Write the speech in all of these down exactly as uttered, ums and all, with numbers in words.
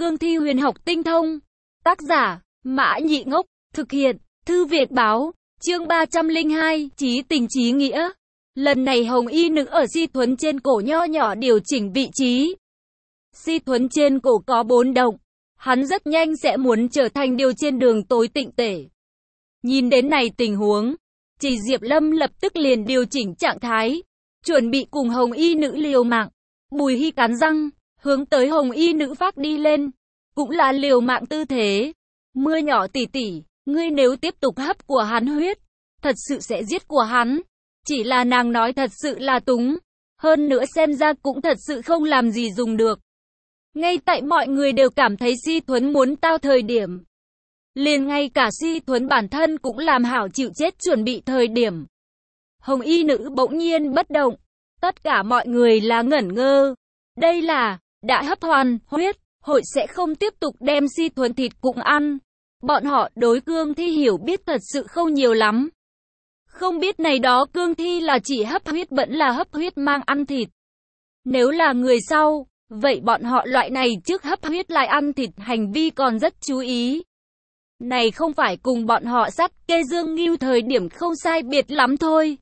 cương thi huyền học tinh thông. Tác giả, Mã Nhị Ngốc, thực hiện, Thư Việt Báo, chương ba trăm lẻ hai, chí tình chí nghĩa. Lần này hồng y nữ ở si thuấn trên cổ nho nhỏ điều chỉnh vị trí. Si thuấn trên cổ có bốn động, hắn rất nhanh sẽ muốn trở thành điều trên đường tối tịnh tể. Nhìn đến này tình huống, Chỉ Diệp Lâm lập tức liền điều chỉnh trạng thái, chuẩn bị cùng hồng y nữ liều mạng. Bùi Hy cắn răng, hướng tới hồng y nữ phát đi lên, cũng là liều mạng tư thế. Mưa nhỏ tỷ tỷ, ngươi nếu tiếp tục hấp của hắn huyết, thật sự sẽ giết của hắn. Chỉ là nàng nói thật sự là túng, hơn nữa xem ra cũng thật sự không làm gì dùng được. Ngay tại mọi người đều cảm thấy Si Thuấn muốn tao thời điểm, liền ngay cả Si Thuấn bản thân cũng làm hảo chịu chết chuẩn bị thời điểm. Hồng y nữ bỗng nhiên bất động, tất cả mọi người là ngẩn ngơ. Đây là, đã hấp hoàn huyết, hội sẽ không tiếp tục đem Si Thuấn thịt cũng ăn. Bọn họ đối cương thi hiểu biết thật sự không nhiều lắm. Không biết này đó cương thi là chỉ hấp huyết vẫn là hấp huyết mang ăn thịt. Nếu là người sau, vậy bọn họ loại này trước hấp huyết lại ăn thịt hành vi còn rất chú ý. Này không phải cùng bọn họ sát kê dương ngưu thời điểm không sai biệt lắm thôi.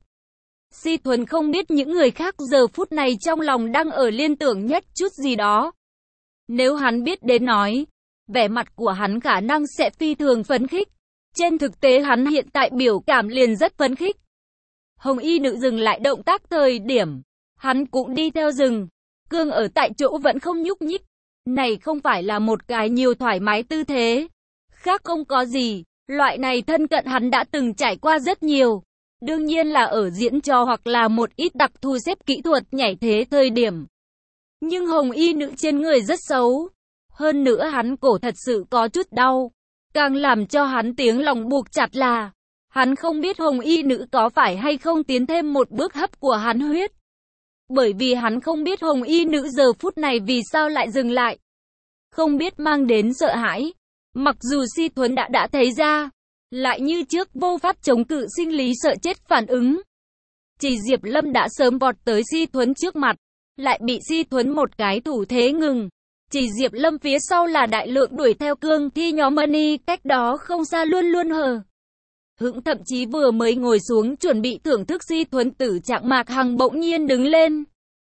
Si Thuấn không biết những người khác giờ phút này trong lòng đang ở liên tưởng nhất chút gì đó. Nếu hắn biết đến nói, vẻ mặt của hắn khả năng sẽ phi thường phấn khích. Trên thực tế hắn hiện tại biểu cảm liền rất phấn khích. Hồng y nữ dừng lại động tác thời điểm, hắn cũng đi theo dừng. Cương ở tại chỗ vẫn không nhúc nhích. Này không phải là một cái nhiều thoải mái tư thế. Khác không có gì, loại này thân cận hắn đã từng trải qua rất nhiều. Đương nhiên là ở diễn trò hoặc là một ít đặc thù xếp kỹ thuật nhảy thế thời điểm. Nhưng hồng y nữ trên người rất xấu. Hơn nữa hắn cổ thật sự có chút đau. Càng làm cho hắn tiếng lòng buộc chặt là, hắn không biết hồng y nữ có phải hay không tiến thêm một bước hấp của hắn huyết. Bởi vì hắn không biết hồng y nữ giờ phút này vì sao lại dừng lại. Không biết mang đến sợ hãi. Mặc dù Si Thuấn đã đã thấy ra, lại như trước vô pháp chống cự sinh lý sợ chết phản ứng. Chỉ Diệp Lâm đã sớm vọt tới Si Thuấn trước mặt, lại bị Si Thuấn một cái thủ thế ngừng. Chỉ Diệp Lâm phía sau là đại lượng đuổi theo cương thi nhóm Mani, cách đó không xa luôn luôn hờ hững, thậm chí vừa mới ngồi xuống chuẩn bị thưởng thức Si Thuấn tử trạng Mạc Hằng bỗng nhiên đứng lên.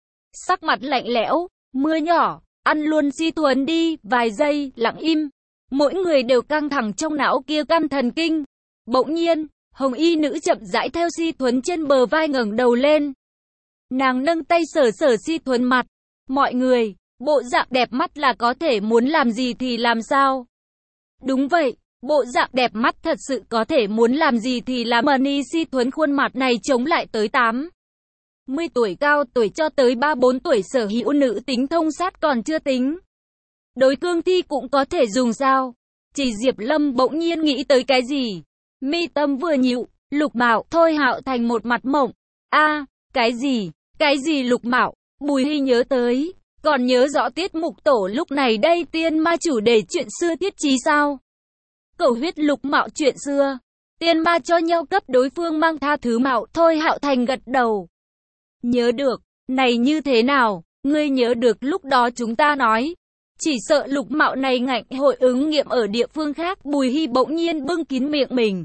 Sắc mặt lạnh lẽo, mưa nhỏ, ăn luôn Si Thuấn đi, vài giây, lặng im. Mỗi người đều căng thẳng trong não kia căn thần kinh. Bỗng nhiên, hồng y nữ chậm rãi theo Si Thuấn trên bờ vai ngẩng đầu lên. Nàng nâng tay sờ sờ Si Thuấn mặt. Mọi người, bộ dạng đẹp mắt là có thể muốn làm gì thì làm sao? Đúng vậy, bộ dạng đẹp mắt thật sự có thể muốn làm gì thì làm. Mani Si Thuấn khuôn mặt này chống lại tới tám mươi tuổi cao tuổi cho tới ba mươi bốn tuổi sở hữu nữ tính thông sát còn chưa tính. Đối cương thi cũng có thể dùng sao? Chỉ Diệp Lâm bỗng nhiên nghĩ tới cái gì? Mi tâm vừa nhịu, Lục Mạo, Thôi Hạo thành một mặt mộng. A, à, cái gì? Cái gì Lục Mạo? Bùi Hy nhớ tới. Còn nhớ rõ tiết mục tổ lúc này đây tiên ma chủ đề chuyện xưa thiết trí sao? Cầu huyết Lục Mạo chuyện xưa. Tiên ma cho nhau cấp đối phương mang tha thứ. Mạo Thôi Hạo thành gật đầu. Nhớ được, này như thế nào? Ngươi nhớ được lúc đó chúng ta nói. Chỉ sợ Lục Mạo này ngạnh hội ứng nghiệm ở địa phương khác. Bùi Hy bỗng nhiên bưng kín miệng mình,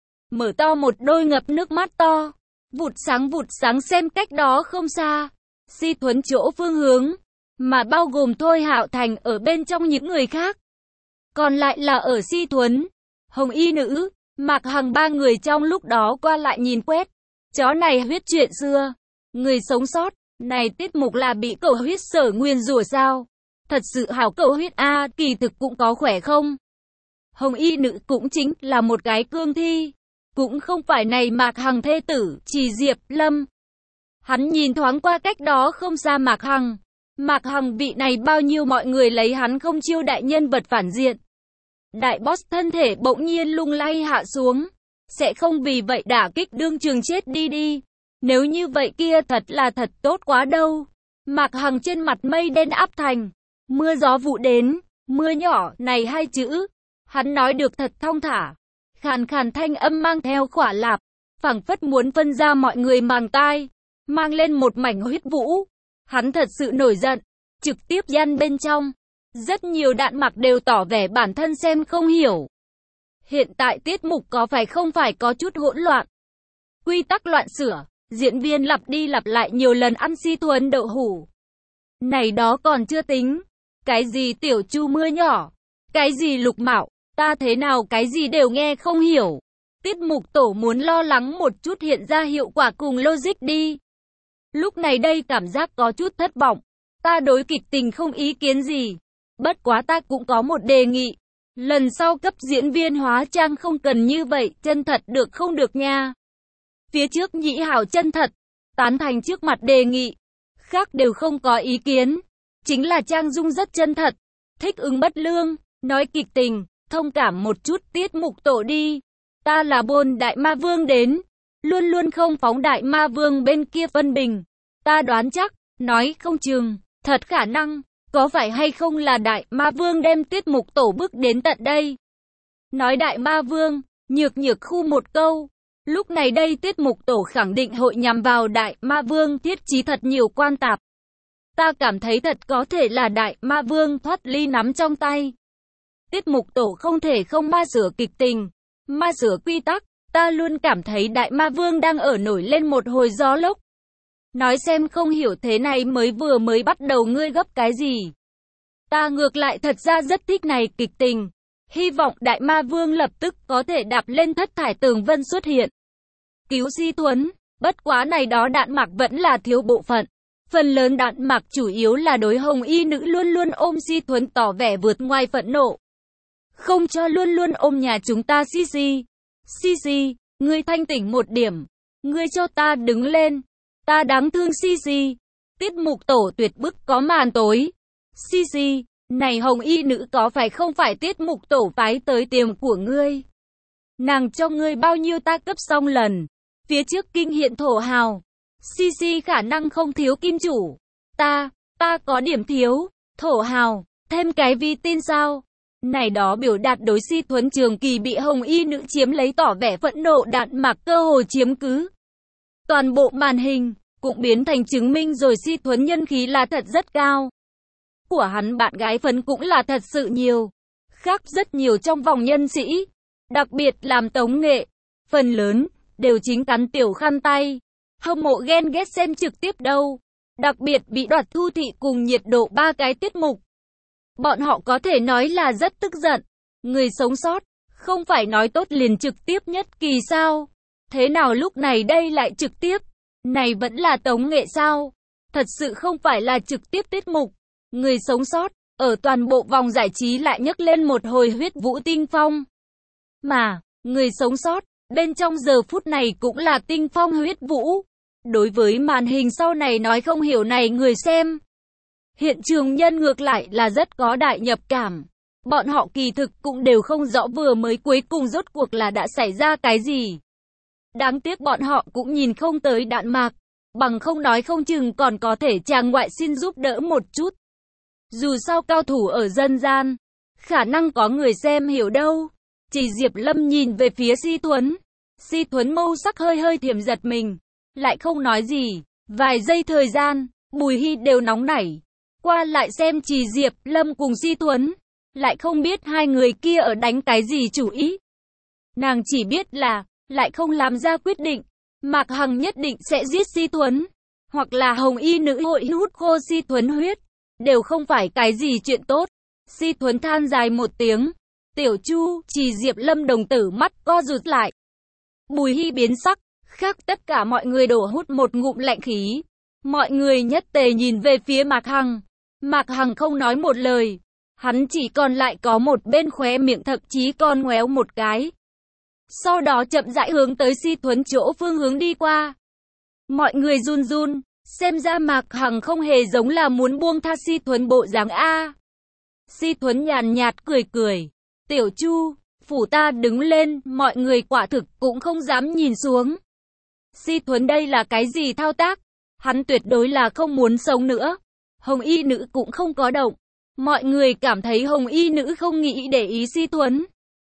mở to một đôi ngập nước mắt to. Vụt sáng vụt sáng xem cách đó không xa. Si Thuấn chỗ phương hướng. Mà bao gồm Thôi Hạo thành ở bên trong những người khác. Còn lại là ở Si Thuấn, hồng y nữ, Mạc Hằng ba người trong lúc đó qua lại nhìn quét. Chó này huyết chuyện xưa. Người sống sót, này tiết mục là bị cẩu huyết sở nguyên rủa sao? Thật sự hảo cẩu huyết a à, kỳ thực cũng có khỏe không? Hồng y nữ cũng chính là một cái cương thi. Cũng không phải này Mạc Hằng thê tử, Chỉ Diệp Lâm. Hắn nhìn thoáng qua cách đó không xa Mạc Hằng. Mạc Hằng vị này bao nhiêu mọi người lấy hắn không chiêu đại nhân vật phản diện. Đại boss thân thể bỗng nhiên lung lay hạ xuống. Sẽ không vì vậy đả kích đương trường chết đi đi. Nếu như vậy kia thật là thật tốt quá đâu. Mạc Hằng trên mặt mây đen áp thành. Mưa gió vụ đến, mưa nhỏ này hai chữ. Hắn nói được thật thong thả. Khàn khàn thanh âm mang theo khỏa lạp. Phảng phất muốn phân ra mọi người màng tai. Mang lên một mảnh huyết vũ. Hắn thật sự nổi giận, trực tiếp gian bên trong. Rất nhiều đạn mặc đều tỏ vẻ bản thân xem không hiểu. Hiện tại tiết mục có phải không phải có chút hỗn loạn. Quy tắc loạn sửa, diễn viên lặp đi lặp lại nhiều lần ăn Si Thuấn đậu hủ. Này đó còn chưa tính. Cái gì Tiểu Chu mưa nhỏ, cái gì Lục Mạo, ta thế nào cái gì đều nghe không hiểu. Tiết mục tổ muốn lo lắng một chút hiện ra hiệu quả cùng logic đi. Lúc này đây cảm giác có chút thất vọng. Ta đối kịch tình không ý kiến gì. Bất quá ta cũng có một đề nghị. Lần sau cấp diễn viên hóa trang không cần như vậy, chân thật được không được nha. Phía trước Nhĩ Hảo chân thật, tán thành trước mặt đề nghị. Khác đều không có ý kiến. Chính là Trang Dung rất chân thật, thích ứng bất lương, nói kịch tình, thông cảm một chút tiết mục tổ đi. Ta là Bồn Đại Ma Vương đến, luôn luôn không phóng Đại Ma Vương bên kia phân bình. Ta đoán chắc, nói không chừng, thật khả năng, có phải hay không là Đại Ma Vương đem tiết mục tổ bước đến tận đây. Nói Đại Ma Vương, nhược nhược khu một câu. Lúc này đây tiết mục tổ khẳng định hội nhằm vào Đại Ma Vương thiết trí thật nhiều quan tạp. Ta cảm thấy thật có thể là Đại Ma Vương thoát ly nắm trong tay. Tiết mục tổ không thể không ma sửa kịch tình, ma sửa quy tắc. Ta luôn cảm thấy Đại Ma Vương đang ở nổi lên một hồi gió lốc. Nói xem không hiểu thế này mới vừa mới bắt đầu ngươi gấp cái gì. Ta ngược lại thật ra rất thích này kịch tình. Hy vọng Đại Ma Vương lập tức có thể đạp lên thất thải tường vân xuất hiện. Cứu Si Thuấn, bất quá này đó đạn mặc vẫn là thiếu bộ phận. Phần lớn đạn mặc chủ yếu là đối hồng y nữ luôn luôn ôm Si Thuấn tỏ vẻ vượt ngoài phẫn nộ. Không cho luôn luôn ôm nhà chúng ta Si Si. Si Si, ngươi thanh tỉnh một điểm. Ngươi cho ta đứng lên. Ta đáng thương Si Si. Tiết mục tổ tuyệt bức có màn tối. Si Si, này hồng y nữ có phải không phải tiết mục tổ phái tới tiệm của ngươi? Nàng cho ngươi bao nhiêu ta cấp xong lần. Phía trước kinh hiện thổ hào. Si Si khả năng không thiếu kim chủ. Ta, ta có điểm thiếu. Thổ hào, thêm cái vi tin sao? Này đó biểu đạt đối Si Thuấn trường kỳ bị hồng y nữ chiếm lấy tỏ vẻ phẫn nộ đạn mặc cơ hồ chiếm cứ. Toàn bộ màn hình, cũng biến thành chứng minh rồi Si Thuấn nhân khí là thật rất cao. Của hắn bạn gái phấn cũng là thật sự nhiều. Khác rất nhiều trong vòng nhân sĩ. Đặc biệt làm tống nghệ. Phần lớn, đều chính cắn tiểu khăn tay. Hâm mộ ghen ghét xem trực tiếp đâu. Đặc biệt bị đoạt thu thị cùng nhiệt độ ba cái tiết mục. Bọn họ có thể nói là rất tức giận. Người sống sót, không phải nói tốt liền trực tiếp nhất kỳ sao? Thế nào lúc này đây lại trực tiếp? Này vẫn là tống nghệ sao? Thật sự không phải là trực tiếp tiết mục. Người sống sót, ở toàn bộ vòng giải trí lại nhấc lên một hồi huyết vũ tinh phong. Mà, người sống sót, bên trong giờ phút này cũng là tinh phong huyết vũ. Đối với màn hình sau này nói không hiểu này người xem. Hiện trường nhân ngược lại là rất có đại nhập cảm. Bọn họ kỳ thực cũng đều không rõ vừa mới cuối cùng rốt cuộc là đã xảy ra cái gì. Đáng tiếc bọn họ cũng nhìn không tới đạn mạc. Bằng không nói không chừng còn có thể chàng ngoại xin giúp đỡ một chút. Dù sao cao thủ ở dân gian, khả năng có người xem hiểu đâu. Chỉ Diệp Lâm nhìn về phía Si Thuấn. Si Thuấn mâu sắc hơi hơi thiểm giật mình. Lại không nói gì. Vài giây thời gian, Bùi Hy đều nóng nảy. Qua lại xem chỉ Diệp Lâm cùng Si Thuấn. Lại không biết hai người kia ở đánh cái gì chủ ý. Nàng chỉ biết là, lại không làm ra quyết định. Mạc Hằng nhất định sẽ giết Si Thuấn. Hoặc là hồng y nữ hội hút khô Si Thuấn huyết. Đều không phải cái gì chuyện tốt. Si Thuấn than dài một tiếng. Tiểu Chu, chỉ Diệp Lâm đồng tử mắt co rụt lại. Bùi Hy biến sắc. Khác tất cả mọi người đổ hút một ngụm lạnh khí. Mọi người nhất tề nhìn về phía Mạc Hằng. Mạc Hằng không nói một lời. Hắn chỉ còn lại có một bên khóe miệng thậm chí còn ngoéo một cái. Sau đó chậm rãi hướng tới Si Thuấn chỗ phương hướng đi qua. Mọi người run run. Xem ra Mạc Hằng không hề giống là muốn buông tha Si Thuấn bộ dáng A. Si Thuấn nhàn nhạt cười cười. Tiểu Chu, phủ ta đứng lên, mọi người quả thực cũng không dám nhìn xuống. Si Thuấn đây là cái gì thao tác? Hắn tuyệt đối là không muốn sống nữa. Hồng y nữ cũng không có động. Mọi người cảm thấy hồng y nữ không nghĩ để ý Si Thuấn.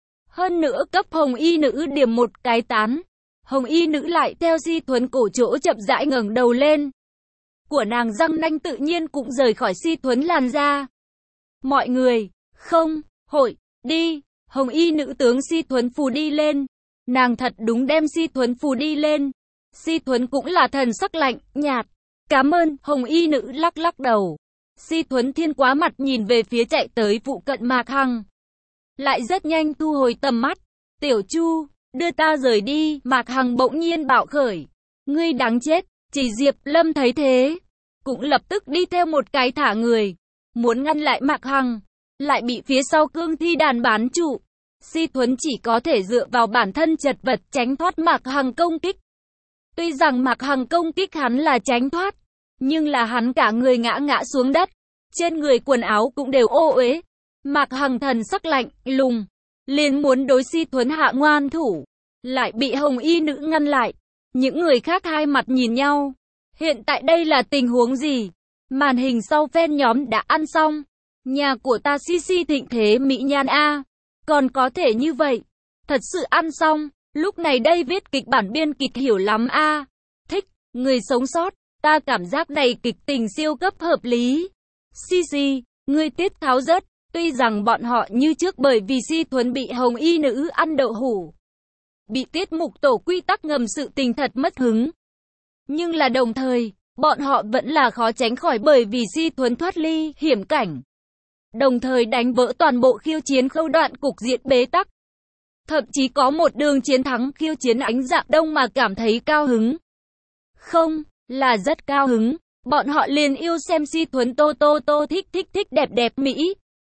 Hơn nữa cấp hồng y nữ điểm một cái tán. Hồng y nữ lại theo Si Thuấn cổ chỗ chậm rãi ngẩng đầu lên. Của nàng răng nanh tự nhiên cũng rời khỏi Si Thuấn làn da. Mọi người, không, hội, đi. Hồng y nữ tướng Si Thuấn phù đi lên. Nàng thật đúng đem Si Thuấn phù đi lên. Si Thuấn cũng là thần sắc lạnh, nhạt. Cảm ơn, hồng y nữ lắc lắc đầu. Si Thuấn Thiên quá mặt nhìn về phía chạy tới phụ cận Mạc Hằng. Lại rất nhanh thu hồi tầm mắt. Tiểu Chu, đưa ta rời đi. Mạc Hằng bỗng nhiên bạo khởi. Ngươi đáng chết. Chỉ Diệp Lâm thấy thế, cũng lập tức đi theo một cái thả người. Muốn ngăn lại Mạc Hằng, lại bị phía sau cương thi đàn bán trụ. Si Thuấn chỉ có thể dựa vào bản thân chật vật tránh thoát Mạc Hằng công kích. Tuy rằng Mạc Hằng công kích hắn là tránh thoát, nhưng là hắn cả người ngã ngã xuống đất. Trên người quần áo cũng đều ô uế. Mạc Hằng thần sắc lạnh, lùng, liền muốn đối Si Thuấn hạ ngoan thủ, lại bị hồng y nữ ngăn lại. Những người khác hai mặt nhìn nhau. Hiện tại đây là tình huống gì? Màn hình sau fan nhóm đã ăn xong. Nhà của ta xi xi thịnh thế mỹ nhan a. Còn có thể như vậy. Thật sự ăn xong. Lúc này đây viết kịch bản biên kịch hiểu lắm a. Thích, người sống sót. Ta cảm giác này kịch tình siêu cấp hợp lý. Xi xi, ngươi tiết tháo rất. Tuy rằng bọn họ như trước bởi vì Si Thuấn bị hồng y nữ ăn đậu hủ, bị tiết mục tổ quy tắc ngầm sự tình thật mất hứng. Nhưng là đồng thời, bọn họ vẫn là khó tránh khỏi bởi vì Si Thuấn thoát ly hiểm cảnh. Đồng thời đánh vỡ toàn bộ khiêu chiến khâu đoạn cục diện bế tắc. Thậm chí có một đường chiến thắng khiêu chiến ánh dạng đông mà cảm thấy cao hứng. Không, là rất cao hứng. Bọn họ liền yêu xem Si Thuấn tô tô tô thích thích thích đẹp đẹp Mỹ.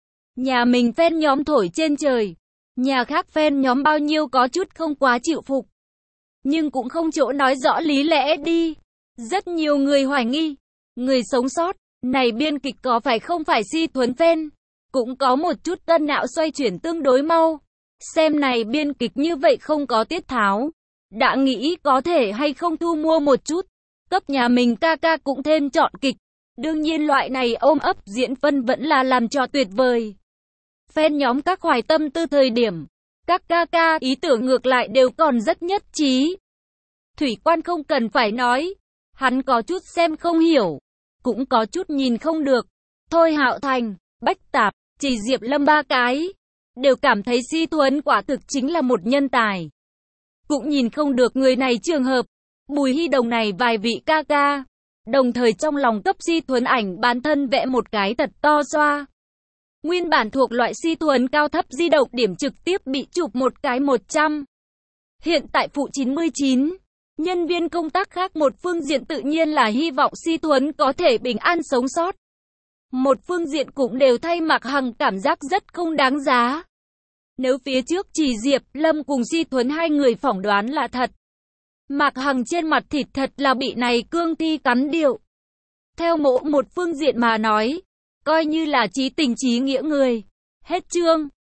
Nhà mình fan nhóm thổi trên trời. Nhà khác fan nhóm bao nhiêu có chút không quá chịu phục. Nhưng cũng không chỗ nói rõ lý lẽ đi. Rất nhiều người hoài nghi. Người sống sót, này biên kịch có phải không phải Si Thuấn fan? Cũng có một chút tân não xoay chuyển tương đối mau. Xem này biên kịch như vậy không có tiết tháo. Đã nghĩ có thể hay không thu mua một chút. Cấp nhà mình ca ca cũng thêm chọn kịch. Đương nhiên loại này ôm ấp diễn phân vẫn là làm cho tuyệt vời. Fan nhóm các hoài tâm tư thời điểm, các ca ca ý tưởng ngược lại đều còn rất nhất trí. Thủy Quan không cần phải nói, hắn có chút xem không hiểu, cũng có chút nhìn không được. Thôi Hạo Thành, Bách Tạp, chỉ Diệp Lâm ba cái, đều cảm thấy Si Thuấn quả thực chính là một nhân tài. Cũng nhìn không được người này trường hợp, Bùi Hy Đồng này vài vị ca ca, đồng thời trong lòng cấp Si Thuấn ảnh bản thân vẽ một cái thật to xoa. Nguyên bản thuộc loại Si Thuấn cao thấp di động điểm trực tiếp bị chụp một cái một trăm. Hiện tại phụ chín mươi chín, nhân viên công tác khác một phương diện tự nhiên là hy vọng Si Thuấn có thể bình an sống sót. Một phương diện cũng đều thay Mạc Hằng cảm giác rất không đáng giá. Nếu phía trước chỉ Diệp Lâm cùng Si Thuấn hai người phỏng đoán là thật, Mạc Hằng trên mặt thịt thật là bị này cương thi cắn điệu. Theo mộ một phương diện mà nói, coi như là chí tình chí nghĩa người. Hết chương.